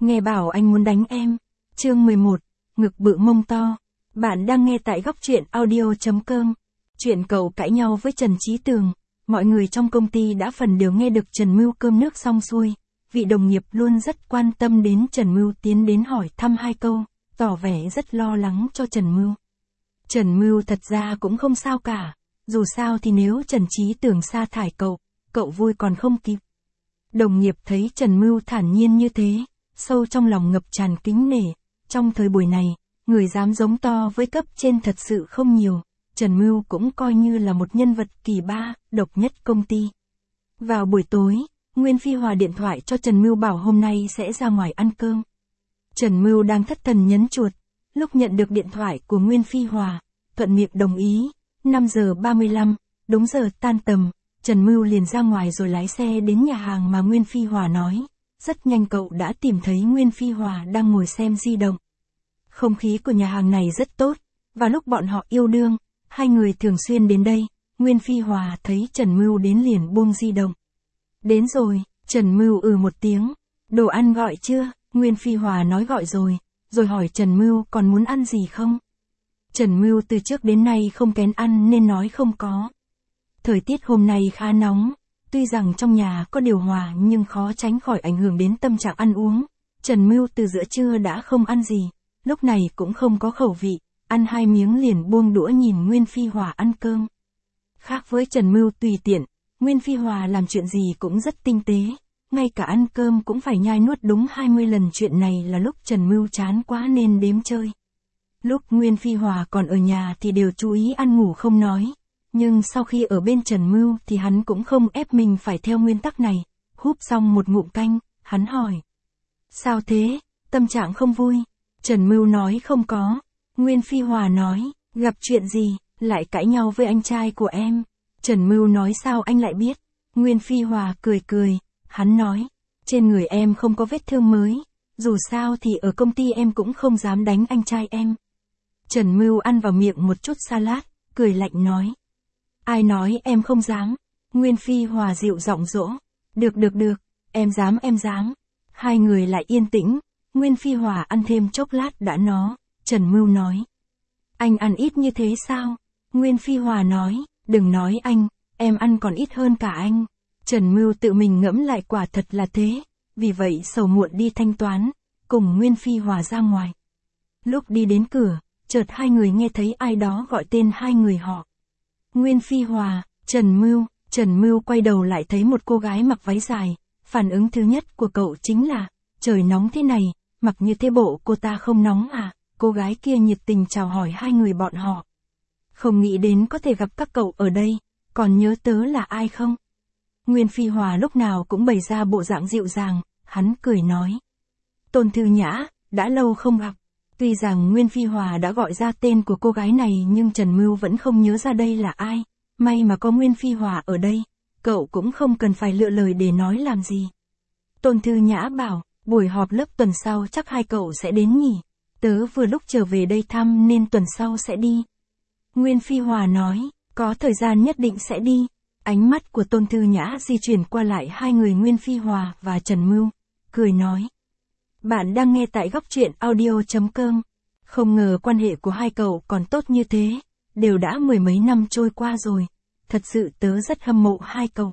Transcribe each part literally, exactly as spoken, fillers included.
Nghe bảo anh muốn đánh em. Chương mười một, ngực bự mông to. Bạn đang nghe tại góc truyện audio.com. Chuyện cậu cãi nhau với Trần Chí Tường. Mọi người trong công ty đã phần đều nghe được Trần Mưu cơm nước xong xuôi. Vị đồng nghiệp luôn rất quan tâm đến Trần Mưu tiến đến hỏi thăm hai câu, tỏ vẻ rất lo lắng cho Trần Mưu. Trần Mưu thật ra cũng không sao cả. Dù sao thì nếu Trần Chí Tường sa thải cậu, cậu vui còn không kịp. Đồng nghiệp thấy Trần Mưu thản nhiên như thế, sâu trong lòng ngập tràn kính nể. Trong thời buổi này, người dám giống to với cấp trên thật sự không nhiều. Trần Mưu cũng coi như là một nhân vật kỳ ba, độc nhất công ty. Vào buổi tối, Nguyên Phi Hòa điện thoại cho Trần Mưu bảo hôm nay sẽ ra ngoài ăn cơm. Trần Mưu đang thất thần nhấn chuột, lúc nhận được điện thoại của Nguyên Phi Hòa, thuận miệng đồng ý. năm giờ ba mươi lăm, đúng giờ tan tầm, Trần Mưu liền ra ngoài rồi lái xe đến nhà hàng mà Nguyên Phi Hòa nói. Rất nhanh cậu đã tìm thấy Nguyên Phi Hòa đang ngồi xem di động. Không khí của nhà hàng này rất tốt, và lúc bọn họ yêu đương, hai người thường xuyên đến đây. Nguyên Phi Hòa thấy Trần Mưu đến liền buông di động. Đến rồi, Trần Mưu ừ một tiếng. Đồ ăn gọi chưa? Nguyên Phi Hòa nói gọi rồi, rồi hỏi Trần Mưu còn muốn ăn gì không? Trần Mưu từ trước đến nay không kén ăn nên nói không có. Thời tiết hôm nay khá nóng, tuy rằng trong nhà có điều hòa nhưng khó tránh khỏi ảnh hưởng đến tâm trạng ăn uống. Trần Mưu từ giữa trưa đã không ăn gì, lúc này cũng không có khẩu vị, ăn hai miếng liền buông đũa nhìn Nguyên Phi Hòa ăn cơm. Khác với Trần Mưu tùy tiện, Nguyên Phi Hòa làm chuyện gì cũng rất tinh tế, ngay cả ăn cơm cũng phải nhai nuốt đúng hai mươi lần. Chuyện này là lúc Trần Mưu chán quá nên đếm chơi. Lúc Nguyên Phi Hòa còn ở nhà thì đều chú ý ăn ngủ không nói, nhưng sau khi ở bên Trần Mưu thì hắn cũng không ép mình phải theo nguyên tắc này. Húp xong một ngụm canh, hắn hỏi: sao thế, tâm trạng không vui? Trần Mưu nói không có. Nguyên Phi Hòa nói: gặp chuyện gì, lại cãi nhau với anh trai của em? Trần Mưu nói: sao anh lại biết? Nguyên Phi Hòa cười cười, hắn nói: trên người em không có vết thương mới, dù sao thì ở công ty em cũng không dám đánh anh trai em. Trần Mưu ăn vào miệng một chút salad, cười lạnh nói: ai nói em không dám? Nguyên Phi Hòa dịu giọng dỗ: được được được, em dám em dám. Hai người lại yên tĩnh. Nguyên Phi Hòa ăn thêm chốc lát đã nó. Trần Mưu nói: anh ăn ít như thế sao? Nguyên Phi Hòa nói: đừng nói anh, em ăn còn ít hơn cả anh. Trần Mưu tự mình ngẫm lại quả thật là thế, vì vậy sầu muộn đi thanh toán, cùng Nguyên Phi Hòa ra ngoài. Lúc đi đến cửa, chợt hai người nghe thấy ai đó gọi tên hai người họ. Nguyên Phi Hòa, Trần Mưu. Trần Mưu quay đầu lại thấy một cô gái mặc váy dài. Phản ứng thứ nhất của cậu chính là: trời nóng thế này, mặc như thế bộ cô ta không nóng à? Cô gái kia nhiệt tình chào hỏi hai người bọn họ. Không nghĩ đến có thể gặp các cậu ở đây, còn nhớ tớ là ai không? Nguyên Phi Hòa lúc nào cũng bày ra bộ dạng dịu dàng, hắn cười nói: Tôn Thư Nhã, đã lâu không gặp. Tuy rằng Nguyên Phi Hòa đã gọi ra tên của cô gái này nhưng Trần Mưu vẫn không nhớ ra đây là ai. May mà có Nguyên Phi Hòa ở đây, cậu cũng không cần phải lựa lời để nói làm gì. Tôn Thư Nhã bảo: buổi họp lớp tuần sau chắc hai cậu sẽ đến nhỉ? Tớ vừa lúc trở về đây thăm nên tuần sau sẽ đi. Nguyên Phi Hòa nói: có thời gian nhất định sẽ đi. Ánh mắt của Tôn Thư Nhã di chuyển qua lại hai người Nguyên Phi Hòa và Trần Mưu, cười nói: bạn đang nghe tại góc truyện audio.com. Không ngờ quan hệ của hai cậu còn tốt như thế, đều đã mười mấy năm trôi qua rồi. Thật sự tớ rất hâm mộ hai cậu.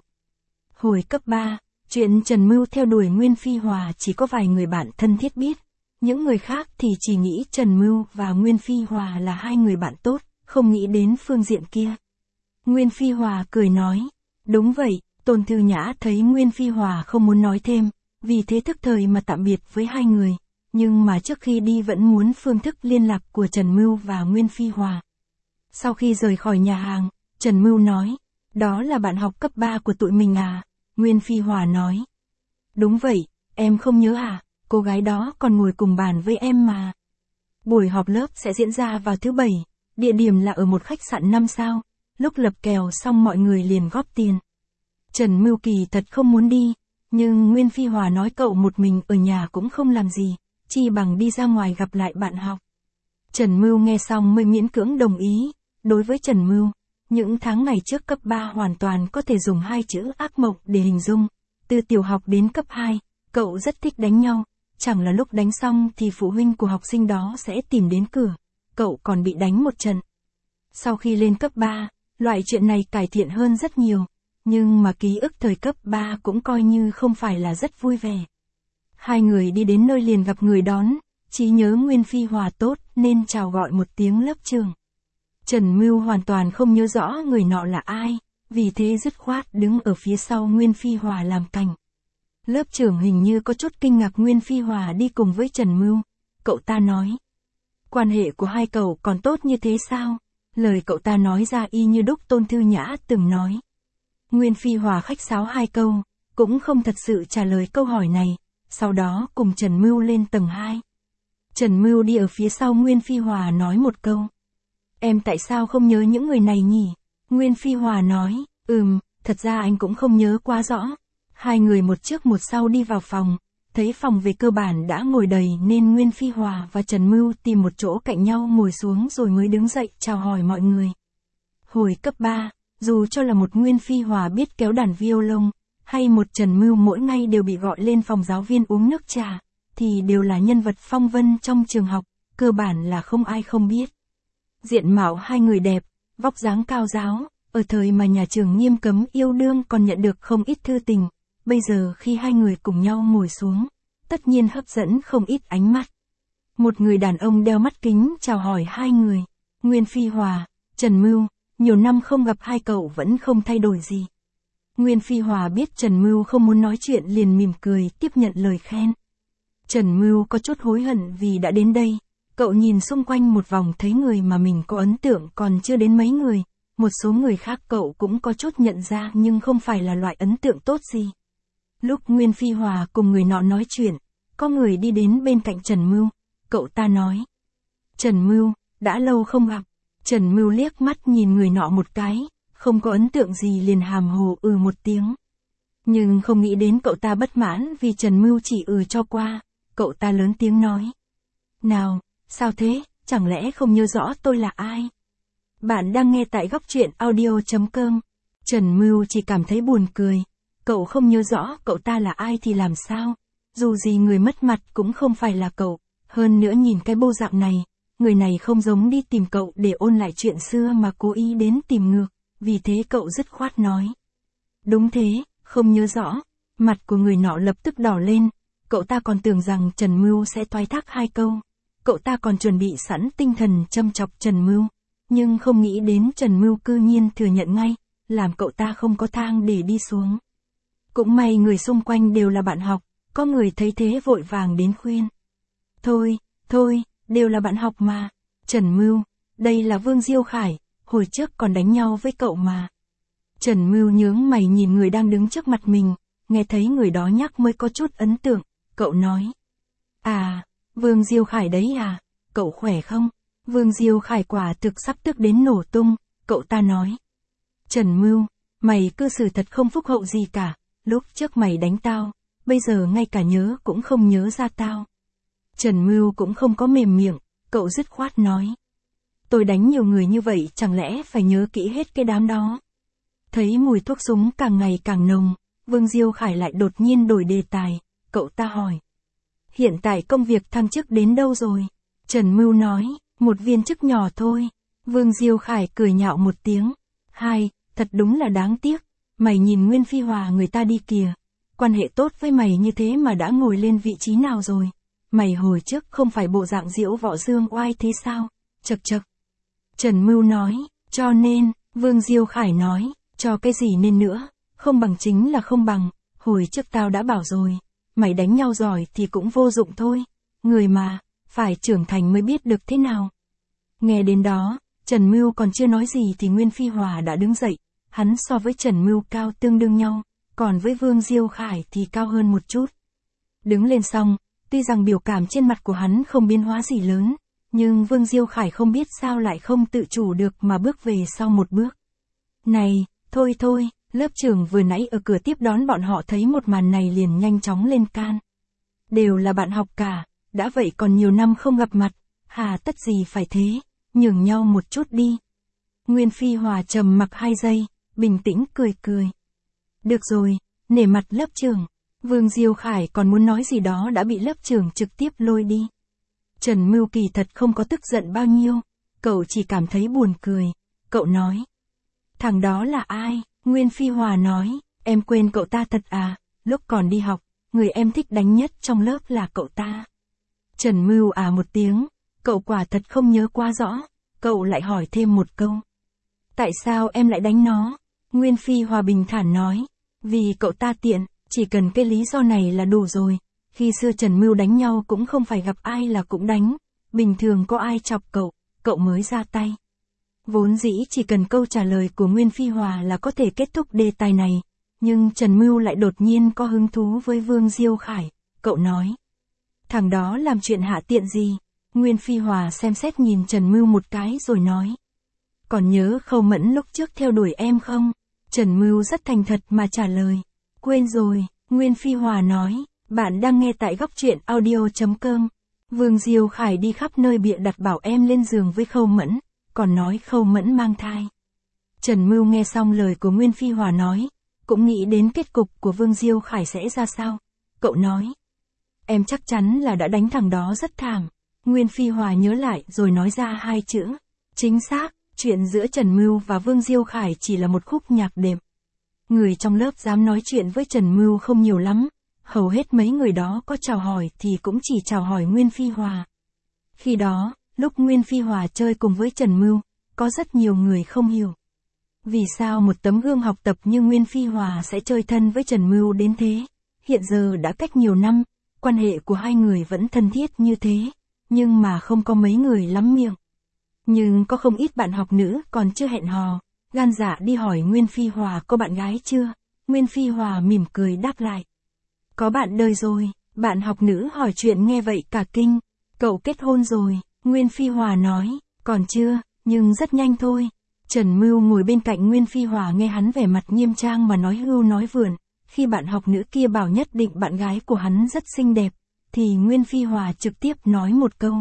Hồi cấp ba, chuyện Trần Mưu theo đuổi Nguyên Phi Hòa chỉ có vài người bạn thân thiết biết. Những người khác thì chỉ nghĩ Trần Mưu và Nguyên Phi Hòa là hai người bạn tốt, không nghĩ đến phương diện kia. Nguyên Phi Hòa cười nói: đúng vậy. Tôn Thư Nhã thấy Nguyên Phi Hòa không muốn nói thêm, vì thế thức thời mà tạm biệt với hai người, nhưng mà trước khi đi vẫn muốn phương thức liên lạc của Trần Mưu và Nguyên Phi Hòa. Sau khi rời khỏi nhà hàng, Trần Mưu nói: đó là bạn học cấp ba của tụi mình à? Nguyên Phi Hòa nói: đúng vậy, em không nhớ à, cô gái đó còn ngồi cùng bàn với em mà. Buổi họp lớp sẽ diễn ra vào thứ bảy, địa điểm là ở một khách sạn năm sao. Lúc lập kèo xong mọi người liền góp tiền. Trần Mưu kỳ thật không muốn đi, nhưng Nguyên Phi Hòa nói cậu một mình ở nhà cũng không làm gì, chi bằng đi ra ngoài gặp lại bạn học. Trần Mưu nghe xong mới miễn cưỡng đồng ý. Đối với Trần Mưu, những tháng ngày trước cấp ba hoàn toàn có thể dùng hai chữ ác mộng để hình dung. Từ tiểu học đến cấp hai, cậu rất thích đánh nhau, chẳng là lúc đánh xong thì phụ huynh của học sinh đó sẽ tìm đến cửa, cậu còn bị đánh một trận. Sau khi lên cấp ba, loại chuyện này cải thiện hơn rất nhiều, nhưng mà ký ức thời cấp ba cũng coi như không phải là rất vui vẻ. Hai người đi đến nơi liền gặp người đón, trí nhớ Nguyên Phi Hòa tốt nên chào gọi một tiếng lớp trưởng. Trần Mưu hoàn toàn không nhớ rõ người nọ là ai, vì thế dứt khoát đứng ở phía sau Nguyên Phi Hòa làm cành. Lớp trưởng hình như có chút kinh ngạc Nguyên Phi Hòa đi cùng với Trần Mưu, cậu ta nói. Quan hệ của hai cậu còn tốt như thế sao? Lời cậu ta nói ra y như đúc Tôn Thư Nhã từng nói. Nguyên Phi Hòa khách sáo hai câu, cũng không thật sự trả lời câu hỏi này, sau đó cùng Trần Mưu lên tầng hai. Trần Mưu đi ở phía sau Nguyên Phi Hòa nói một câu. Em tại sao không nhớ những người này nhỉ? Nguyên Phi Hòa nói, ừm, thật ra anh cũng không nhớ quá rõ. Hai người một trước một sau đi vào phòng, thấy phòng về cơ bản đã ngồi đầy nên Nguyên Phi Hòa và Trần Mưu tìm một chỗ cạnh nhau ngồi xuống rồi mới đứng dậy chào hỏi mọi người. Hồi cấp ba, dù cho là một Nguyên Phi Hòa biết kéo đàn violon, hay một Trần Mưu mỗi ngày đều bị gọi lên phòng giáo viên uống nước trà, thì đều là nhân vật phong vân trong trường học, cơ bản là không ai không biết. Diện mạo hai người đẹp, vóc dáng cao ráo, ở thời mà nhà trường nghiêm cấm yêu đương còn nhận được không ít thư tình, bây giờ khi hai người cùng nhau ngồi xuống, tất nhiên hấp dẫn không ít ánh mắt. Một người đàn ông đeo mắt kính chào hỏi hai người, Nguyên Phi Hòa, Trần Mưu, nhiều năm không gặp hai cậu vẫn không thay đổi gì. Nguyên Phi Hòa biết Trần Mưu không muốn nói chuyện liền mỉm cười tiếp nhận lời khen. Trần Mưu có chút hối hận vì đã đến đây, cậu nhìn xung quanh một vòng thấy người mà mình có ấn tượng còn chưa đến mấy người, một số người khác cậu cũng có chút nhận ra nhưng không phải là loại ấn tượng tốt gì. Lúc Nguyên Phi Hòa cùng người nọ nói chuyện, có người đi đến bên cạnh Trần Mưu, cậu ta nói. Trần Mưu, đã lâu không gặp. Trần Mưu liếc mắt nhìn người nọ một cái, không có ấn tượng gì liền hàm hồ ừ một tiếng. Nhưng không nghĩ đến cậu ta bất mãn vì Trần Mưu chỉ ừ cho qua, cậu ta lớn tiếng nói. Nào, sao thế, chẳng lẽ không nhớ rõ tôi là ai? Bạn đang nghe tại góc truyện audio chấm com. Trần Mưu chỉ cảm thấy buồn cười. Cậu không nhớ rõ cậu ta là ai thì làm sao? Dù gì người mất mặt cũng không phải là cậu. Hơn nữa nhìn cái bộ dạng này, người này không giống đi tìm cậu để ôn lại chuyện xưa mà cố ý đến tìm ngược. Vì thế cậu dứt khoát nói. Đúng thế, không nhớ rõ. Mặt của người nọ lập tức đỏ lên. Cậu ta còn tưởng rằng Trần Mưu sẽ thoái thác hai câu. Cậu ta còn chuẩn bị sẵn tinh thần châm chọc Trần Mưu. Nhưng không nghĩ đến Trần Mưu cư nhiên thừa nhận ngay, làm cậu ta không có thang để đi xuống. Cũng may người xung quanh đều là bạn học, có người thấy thế vội vàng đến khuyên. Thôi, thôi, đều là bạn học mà. Trần Mưu, đây là Vương Diêu Khải, hồi trước còn đánh nhau với cậu mà. Trần Mưu nhướng mày nhìn người đang đứng trước mặt mình, nghe thấy người đó nhắc mới có chút ấn tượng, cậu nói. À, Vương Diêu Khải đấy à, cậu khỏe không? Vương Diêu Khải quả thực sắp tức đến nổ tung, cậu ta nói. Trần Mưu, mày cư xử thật không phúc hậu gì cả, lúc trước mày đánh tao, bây giờ ngay cả nhớ cũng không nhớ ra tao. Trần Mưu cũng không có mềm miệng, cậu dứt khoát nói. Tôi đánh nhiều người như vậy chẳng lẽ phải nhớ kỹ hết cái đám đó. Thấy mùi thuốc súng càng ngày càng nồng, Vương Diêu Khải lại đột nhiên đổi đề tài, cậu ta hỏi. Hiện tại công việc thăng chức đến đâu rồi? Trần Mưu nói, một viên chức nhỏ thôi. Vương Diêu Khải cười nhạo một tiếng. Hai, thật đúng là đáng tiếc. Mày nhìn Nguyên Phi Hòa người ta đi kìa. Quan hệ tốt với mày như thế mà đã ngồi lên vị trí nào rồi? Mày hồi trước không phải bộ dạng diễu võ dương oai thế sao? Chật chật. Trần Mưu nói, cho nên, Vương Diêu Khải nói, cho cái gì nên nữa, không bằng chính là không bằng, hồi trước tao đã bảo rồi, mày đánh nhau giỏi thì cũng vô dụng thôi, người mà, phải trưởng thành mới biết được thế nào. Nghe đến đó, Trần Mưu còn chưa nói gì thì Nguyên Phi Hòa đã đứng dậy, hắn so với Trần Mưu cao tương đương nhau, còn với Vương Diêu Khải thì cao hơn một chút. Đứng lên xong, tuy rằng biểu cảm trên mặt của hắn không biến hóa gì lớn, nhưng Vương Diêu Khải không biết sao lại không tự chủ được mà bước về sau một bước. Này, thôi thôi, lớp trưởng vừa nãy ở cửa tiếp đón bọn họ thấy một màn này liền nhanh chóng lên can. Đều là bạn học cả, đã vậy còn nhiều năm không gặp mặt, hà tất gì phải thế, nhường nhau một chút đi. Nguyên Phi Hòa trầm mặc hai giây, bình tĩnh cười cười. Được rồi, nể mặt lớp trưởng. Vương Diêu Khải còn muốn nói gì đó đã bị lớp trưởng trực tiếp lôi đi. Trần Mưu kỳ thật không có tức giận bao nhiêu, cậu chỉ cảm thấy buồn cười. Cậu nói. Thằng đó là ai? Nguyên Phi Hòa nói, em quên cậu ta thật à, lúc còn đi học, người em thích đánh nhất trong lớp là cậu ta. Trần Mưu à một tiếng, cậu quả thật không nhớ quá rõ, cậu lại hỏi thêm một câu. Tại sao em lại đánh nó? Nguyên Phi Hòa bình thản nói, vì cậu ta tiện, chỉ cần cái lý do này là đủ rồi. Khi xưa Trần Mưu đánh nhau cũng không phải gặp ai là cũng đánh, bình thường có ai chọc cậu, cậu mới ra tay. Vốn dĩ chỉ cần câu trả lời của Nguyên Phi Hòa là có thể kết thúc đề tài này, nhưng Trần Mưu lại đột nhiên có hứng thú với Vương Diêu Khải, cậu nói. Thằng đó làm chuyện hạ tiện gì? Nguyên Phi Hòa xem xét nhìn Trần Mưu một cái rồi nói. Còn nhớ Khâu Mẫn lúc trước theo đuổi em không? Trần Mưu rất thành thật mà trả lời. Quên rồi, Nguyên Phi Hòa nói. Bạn đang nghe tại góc truyện audio chấm com. Vương Diêu Khải đi khắp nơi bịa đặt bảo em lên giường với Khâu Mẫn, còn nói Khâu Mẫn mang thai. Trần Mưu nghe xong lời của Nguyên Phi Hòa nói, cũng nghĩ đến kết cục của Vương Diêu Khải sẽ ra sao. Cậu nói. Em chắc chắn là đã đánh thằng đó rất thảm. Nguyên Phi Hòa nhớ lại rồi nói ra hai chữ. Chính xác, chuyện giữa Trần Mưu và Vương Diêu Khải chỉ là một khúc nhạc đệm. Người trong lớp dám nói chuyện với Trần Mưu không nhiều lắm. Hầu hết mấy người đó có chào hỏi thì cũng chỉ chào hỏi Nguyên Phi Hòa. Khi đó, lúc Nguyên Phi Hòa chơi cùng với Trần Mưu, có rất nhiều người không hiểu. Vì sao một tấm gương học tập như Nguyên Phi Hòa sẽ chơi thân với Trần Mưu đến thế? Hiện giờ đã cách nhiều năm, quan hệ của hai người vẫn thân thiết như thế, nhưng mà không có mấy người lắm miệng. Nhưng có không ít bạn học nữ còn chưa hẹn hò, gan dạ đi hỏi Nguyên Phi Hòa có bạn gái chưa? Nguyên Phi Hòa mỉm cười đáp lại. Có bạn đời rồi, bạn học nữ hỏi chuyện nghe vậy cả kinh. Cậu kết hôn rồi, Nguyên Phi Hòa nói, còn chưa, nhưng rất nhanh thôi. Trần Mưu ngồi bên cạnh Nguyên Phi Hòa nghe hắn vẻ mặt nghiêm trang mà nói hưu nói vượn. Khi bạn học nữ kia bảo nhất định bạn gái của hắn rất xinh đẹp, thì Nguyên Phi Hòa trực tiếp nói một câu.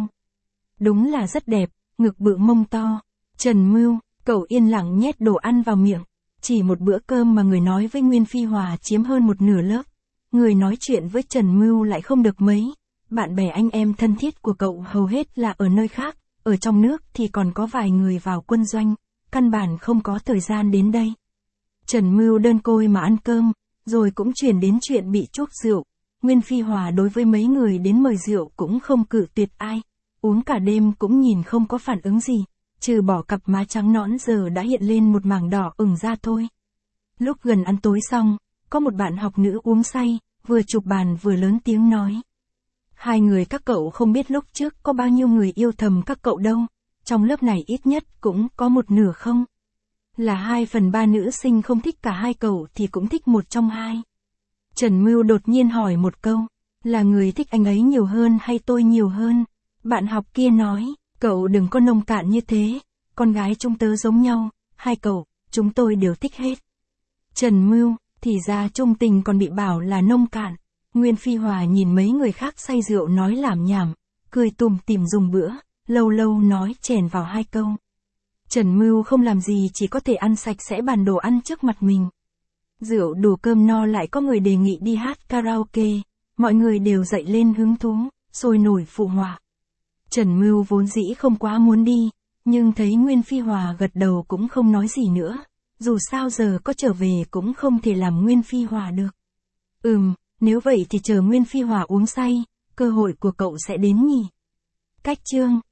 Đúng là rất đẹp, ngực bự mông to. Trần Mưu, cậu yên lặng nhét đồ ăn vào miệng. Chỉ một bữa cơm mà người nói với Nguyên Phi Hòa chiếm hơn một nửa lớp. Người nói chuyện với Trần Mưu lại không được mấy. Bạn bè anh em thân thiết của cậu hầu hết là ở nơi khác, ở trong nước thì còn có vài người vào quân doanh, căn bản không có thời gian đến đây. Trần Mưu đơn côi mà ăn cơm, rồi cũng chuyển đến chuyện bị chuốc rượu. Nguyên Phi Hòa đối với mấy người đến mời rượu cũng không cự tuyệt ai, uống cả đêm cũng nhìn không có phản ứng gì, trừ bỏ cặp má trắng nõn giờ đã hiện lên một mảng đỏ ửng ra thôi. Lúc gần ăn tối xong, có một bạn học nữ uống say, vừa chụp bàn vừa lớn tiếng nói. Hai người các cậu không biết lúc trước có bao nhiêu người yêu thầm các cậu đâu, trong lớp này ít nhất cũng có một nửa không? Là hai phần ba nữ sinh không thích cả hai cậu thì cũng thích một trong hai. Trần Mưu đột nhiên hỏi một câu, là người thích anh ấy nhiều hơn hay tôi nhiều hơn? Bạn học kia nói, cậu đừng có nông cạn như thế, con gái chúng tớ giống nhau, hai cậu, chúng tôi đều thích hết. Trần Mưu, thì ra trung tình còn bị bảo là nông cạn. Nguyên Phi Hòa nhìn mấy người khác say rượu nói lảm nhảm, cười tủm tỉm dùng bữa, lâu lâu nói chèn vào hai câu. Trần Mưu không làm gì chỉ có thể ăn sạch sẽ bàn đồ ăn trước mặt mình. Rượu đủ cơm no lại có người đề nghị đi hát karaoke, mọi người đều dậy lên hứng thú, sôi nổi phụ họa. Trần Mưu vốn dĩ không quá muốn đi, nhưng thấy Nguyên Phi Hòa gật đầu cũng không nói gì nữa, dù sao giờ có trở về cũng không thể làm Nguyên Phi Hòa được. Ừm, nếu vậy thì chờ Nguyên Phi Hòa uống say, cơ hội của cậu sẽ đến nhỉ. Cách chương